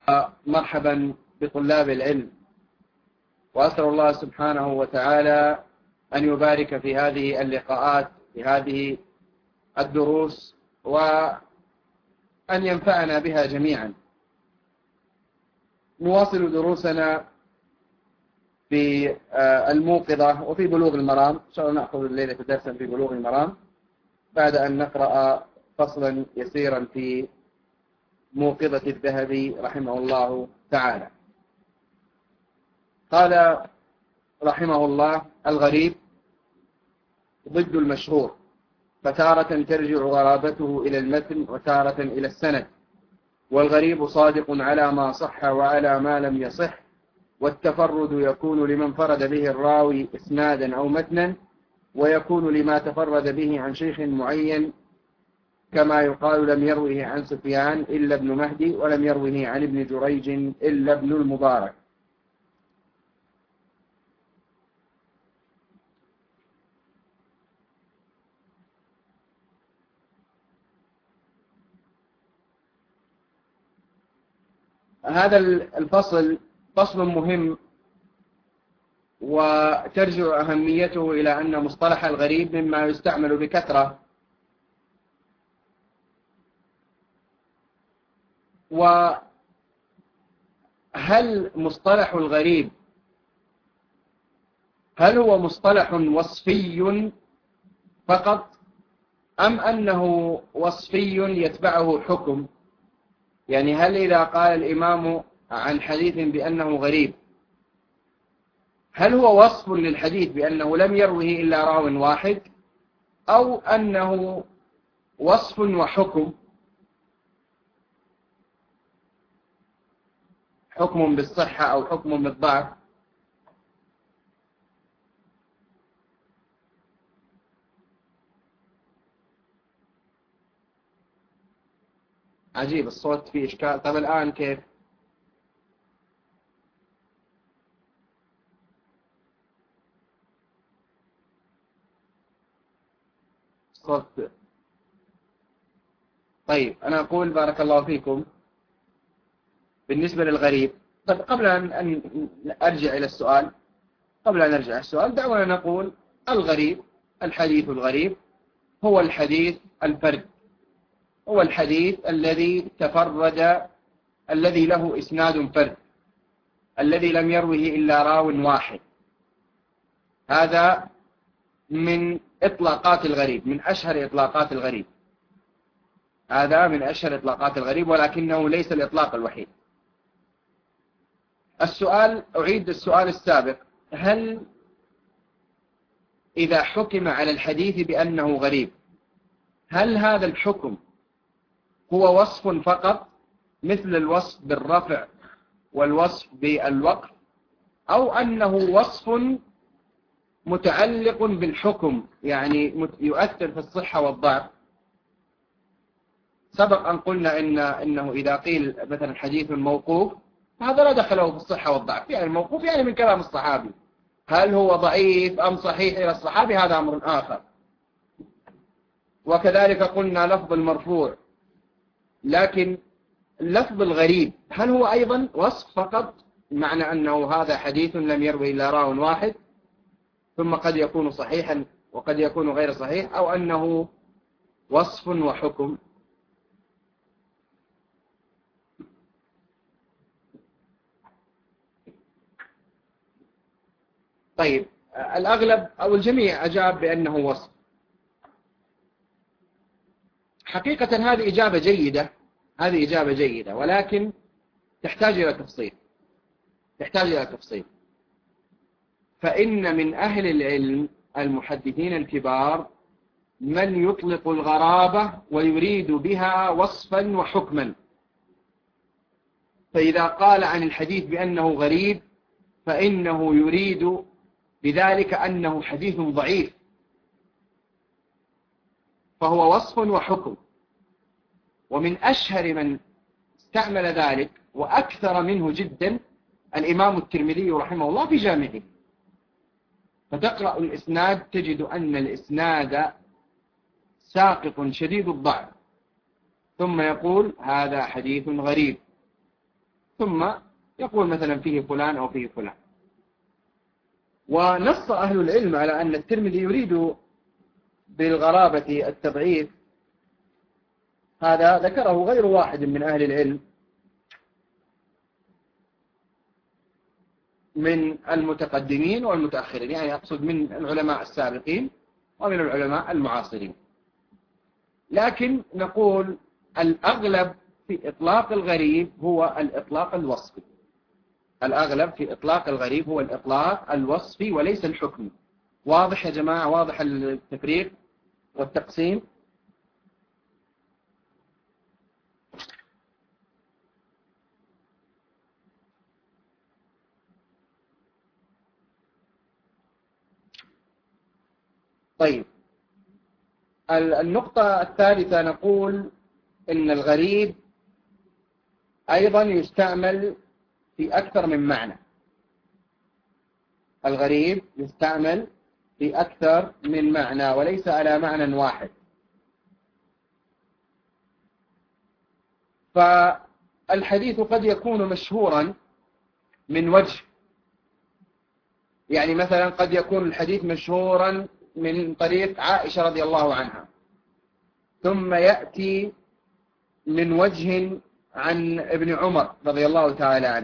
مرحبا بطلاب العلم، وأسأل الله سبحانه وتعالى أن يبارك في هذه اللقاءات، في هذه الدروس، وأن ينفعنا بها جميعا. نواصل دروسنا في الموقظة وفي بلوغ المرام. إن شاء الله نأخذ الليلة درسا في بلوغ المرام بعد أن نقرأ فصلا يسيرا في موقظة الذهبي رحمه الله تعالى. قال رحمه الله: الغريب ضد المشهور، فتارة ترجع غرابته إلى المتن وتارة إلى السند، والغريب صادق على ما صح وعلى ما لم يصح، والتفرد يكون لمن فرد به الراوي إسنادا أو متنا، ويكون لما تفرد به عن شيخ معين، كما يقال لم يروه عن سفيان إلا ابن مهدي، ولم يروه عن ابن جريج إلا ابن المبارك. هذا الفصل فصل مهم، وترجع أهميته إلى أن مصطلح الغريب مما يستعمل بكثرة، وهل مصطلح الغريب هل هو مصطلح وصفي فقط، أم أنه وصفي يتبعه حكم؟ يعني هل إذا قال الإمام عن حديث بأنه غريب، هل هو وصف للحديث بأنه لم يروه إلا راو واحد، أو أنه وصف وحكم، حكم بالصحة أو حكم بالضعف؟ عجيب، الصوت فيه إشكال. طب الآن كيف؟ الصوت طيب. أنا أقول بارك الله فيكم بالنسبة للغريب. طب قبل أن أرجع إلى السؤال، دعونا نقول الغريب، الحديث الغريب هو الحديث الفرد، هو الحديث الذي تفرد، الذي له إسناد فرد، الذي لم يروه إلا راو واحد. هذا من إطلاقات الغريب، من أشهر إطلاقات الغريب. هذا من أشهر إطلاقات الغريب، ولكنه ليس الإطلاق الوحيد. السؤال، أعيد السؤال السابق: هل إذا حكم على الحديث بأنه غريب، هل هذا الحكم هو وصف فقط مثل الوصف بالرفع والوصف بالوقف، أو أنه وصف متعلق بالحكم، يعني يؤثر في الصحة والضعف؟ سبق أن قلنا إنه إذا قيل مثلا حديث موقوف، هذا لا دخله في الصحة والضعف، يعني الموقوف يعني من كلام الصحابي، هل هو ضعيف أم صحيح إلى الصحابي هذا أمر آخر. وكذلك قلنا لفظ المرفوع. لكن اللفظ الغريب هل هو أيضا وصف فقط، معنى أنه هذا حديث لم يروي إلا راو واحد، ثم قد يكون صحيحا وقد يكون غير صحيح، أو أنه وصف وحكم؟ طيب، الأغلب أو الجميع أجاب بأنه وصف. حقيقة هذه إجابة جيدة، ولكن تحتاج إلى تفصيل. فإن من أهل العلم المحدثين الكبار من يطلق الغرابة ويريد بها وصفا وحكما. فإذا قال عن الحديث بأنه غريب، فإنه يريد بذلك أنه حديث ضعيف، فهو وصف وحكم. ومن أشهر من استعمل ذلك وأكثر منه جدا الإمام الترمذي رحمه الله في جامعه. فتقرأ الإسناد تجد أن الإسناد ساقط شديد الضعف، ثم يقول هذا حديث غريب، ثم يقول مثلا فيه فلان أو فيه فلان. ونص أهل العلم على أن الترمذي يريد بالغرابة التضعيف، هذا ذكره غير واحد من أهل العلم من المتقدمين والمتأخرين، يعني أقصد من العلماء السابقين ومن العلماء المعاصرين. لكن نقول الأغلب في إطلاق الغريب هو الإطلاق الوصفي. الأغلب في إطلاق الغريب هو الإطلاق الوصفي وليس الحكمي. واضح يا جماعة؟ واضح التفريق والتقسيم؟ طيب، النقطة الثالثة نقول إن الغريب أيضا يستعمل في أكثر من معنى. الغريب يستعمل في أكثر من معنى وليس على معنى واحد. فالحديث قد يكون مشهورا من وجه، يعني مثلا قد يكون الحديث مشهورا من طريق عائشة رضي الله عنها، ثم يأتي من وجه عن ابن عمر رضي الله تعالى عنه،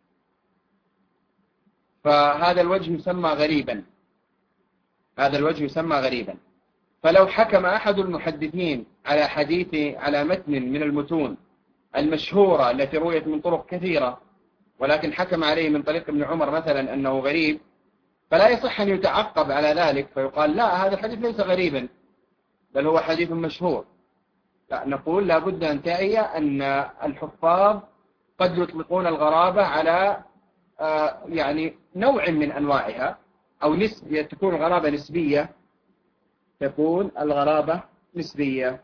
فهذا الوجه يسمى غريبا. هذا الوجه يسمى غريبا. فلو حكم أحد المحدثين على حديث على متن من المتون المشهورة التي رويت من طرق كثيرة، ولكن حكم عليه من طريق ابن عمر مثلا أنه غريب، فلا يصح أن يتعقب على ذلك فيقال لا، هذا الحديث ليس غريبا بل هو حديث مشهور. لا، نقول لابد أن تعي أن الحفاظ قد يطلقون الغرابة على يعني نوع من أنواعها، أو تكون الغرابة نسبية، تكون الغرابة نسبية.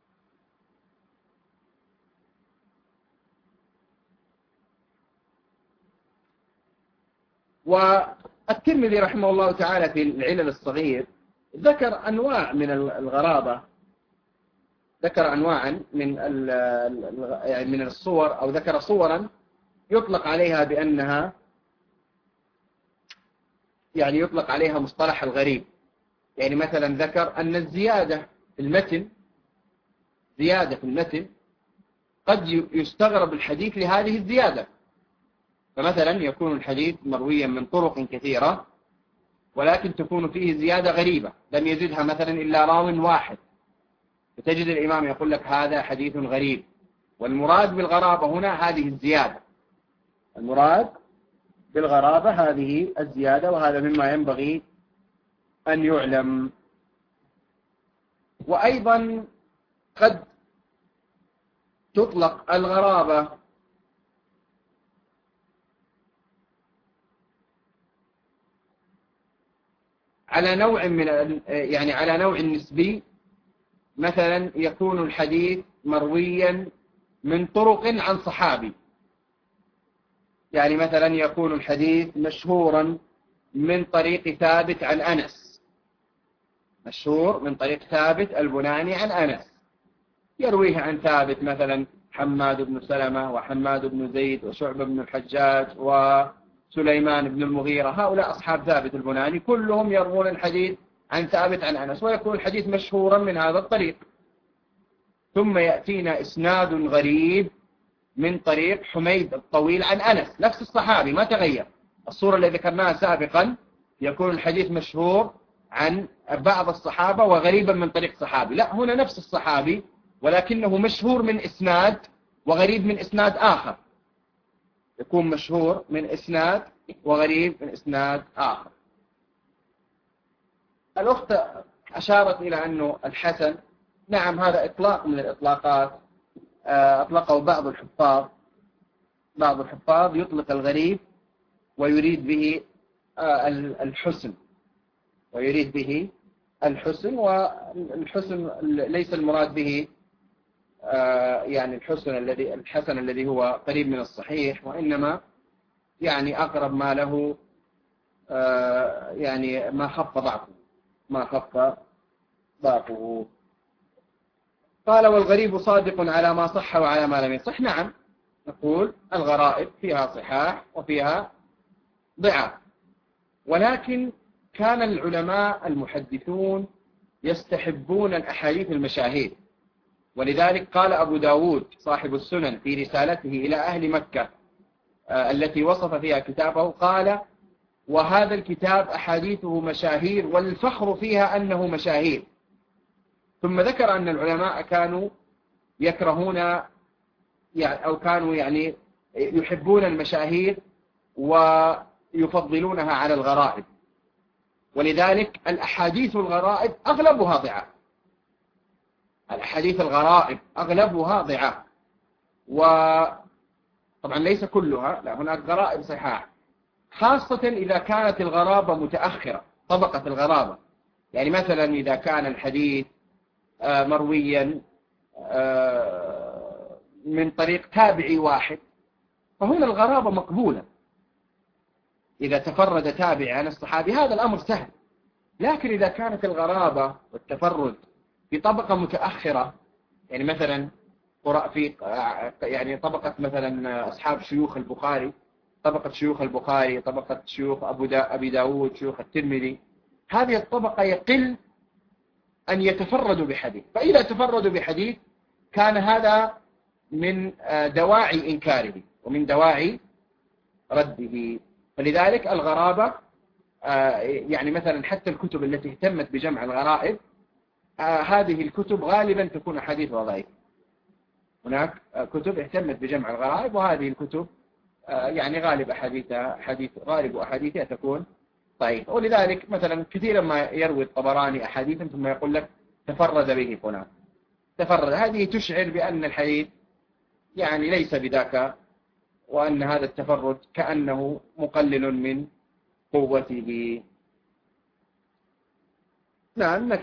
والترمذي رحمه الله تعالى في العلل الصغير ذكر أنواع من الغرابة، ذكر أنواعا من الصور، أو ذكر صورا يطلق عليها بأنها يعني يطلق عليها مصطلح الغريب. يعني مثلا ذكر أن الزيادة في المتن، زيادة في المتن قد يستغرب الحديث لهذه الزيادة. فمثلا يكون الحديث مرويا من طرق كثيرة ولكن تكون فيه زيادة غريبة لم يزدها مثلا إلا راو واحد، فتجد الإمام يقول لك هذا حديث غريب. والمراد بالغرابة هنا هذه الزيادة، المراد بالغرابة هذه الزيادة، وهذا مما ينبغي أن يعلم. وأيضا قد تطلق الغرابة على نوع يعني على نوع نسبي. مثلا يكون الحديث مرويا من طرق عن صحابي، يعني مثلا يكون الحديث مشهورا من طريق ثابت عن أنس، مشهور من طريق ثابت البناني عن أنس، يرويه عن ثابت مثلا حماد بن سلمة وحماد بن زيد وشعبة بن الحجاج وسليمان بن المغيرة، هؤلاء أصحاب ثابت البناني كلهم يروون الحديث عن ثابت عن أنس، ويكون الحديث مشهورا من هذا الطريق. ثم يأتينا إسناد غريب من طريق حميد الطويل عن أنس، نفس الصحابي ما تغير، الصورة اللي ذكرناها سابقا يكون الحديث مشهور عن بعض الصحابة وغريبا من طريق صحابي. لا، هنا نفس الصحابي ولكنه مشهور من إسناد وغريب من إسناد آخر، يكون مشهور من إسناد وغريب من إسناد آخر. الأخت أشارت إلى أنه الحسن، نعم هذا إطلاق من الإطلاقات أطلقه بعض الحفاظ يطلق الغريب ويريد به الحسن، ويريد به الحسن، والحسن ليس المراد به يعني الحسن الذي هو قريب من الصحيح، وإنما يعني أقرب ما له يعني ما خف ضعفه. قال والغريب صادق على ما صح وعلى ما لم يصح. نعم، نقول الغرائب فيها صحاح وفيها ضعاف. ولكن كان العلماء المحدثون يستحبون الأحاديث المشاهير، ولذلك قال أبو داود صاحب السنن في رسالته إلى أهل مكة التي وصف فيها كتابه، قال: وهذا الكتاب أحاديثه مشاهير والفخر فيها أنه مشاهير. ثم ذكر أن العلماء كانوا يكرهون أو كانوا يحبون المشاهير ويفضلونها على الغرائب، ولذلك الأحاديث الغرائب أغلبها ضعاف. الأحاديث الغرائب أغلبها ضعاف، وطبعا ليس كلها، لا، هناك غرائب صحاح، خاصة إذا كانت الغرابة متأخرة، طبقة الغرابة. يعني مثلا إذا كان الحديث مرويا من طريق تابعي واحد، فهنا الغرابة مقبولة. إذا تفرد تابعي عن الصحابي هذا الأمر سهل. لكن إذا كانت الغرابة والتفرد في طبقة متأخرة، يعني مثلا في طبقة مثلا أصحاب شيوخ البخاري، طبقة شيوخ البخاري، طبقة شيوخ أبي داود، شيوخ الترمذي، هذه الطبقة يقل أن يتفردوا بحديث. فإذا تفردوا بحديث كان هذا من دواعي إنكاره ومن دواعي رده. فلذلك الغرابة يعني مثلا حتى الكتب التي اهتمت بجمع الغرائب، هذه الكتب غالبا تكون أحاديثها ضعيفة. هناك كتب اهتمت بجمع الغرائب، وهذه الكتب يعني غالب أحاديثها تكون ضعيفة. ولذلك مثلا كثيرا ما يروي الطبراني أحاديثا ثم يقول لك تفرد به فلان، تفرد، هذه تشعر بأن الحديث يعني ليس بذاك، وأن هذا التفرد كأنه مقلل من قوته. نعم.